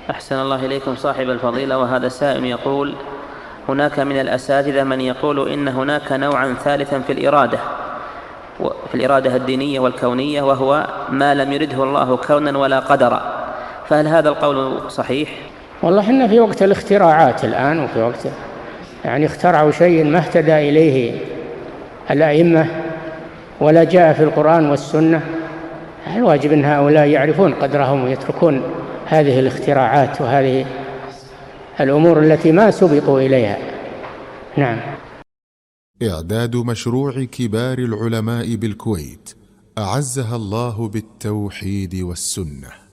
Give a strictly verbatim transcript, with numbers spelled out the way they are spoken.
أحسن الله إليكم صاحب الفضيلة. وهذا سائل يقول: هناك من الأساتذة من يقول إن هناك نوعا ثالثا في الإرادة في الإرادة الدينية والكونية، وهو ما لم يرده الله كونا ولا قدرا، فهل هذا القول صحيح؟ والله إحنا في وقت الاختراعات الآن، وفي وقت يعني اخترعوا شيء ما اهتدى إليه الأئمة ولا جاء في القرآن والسنة. الواجب أن هؤلاء يعرفون قدرهم ويتركون هذه الاختراعات وهذه الأمور التي ما سبقوا إليها. نعم. إعداد مشروع كبار العلماء بالكويت أعزها الله بالتوحيد والسنة.